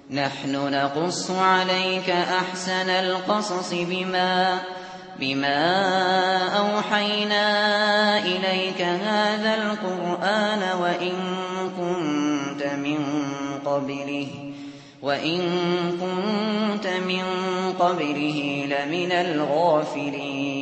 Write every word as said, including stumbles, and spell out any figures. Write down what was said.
نحن نقص عليك أحسن القصص بما بما أوحينا إليك هذا القرآن وإن كنت من قبله وإن كنت من قبله لمن الغافلين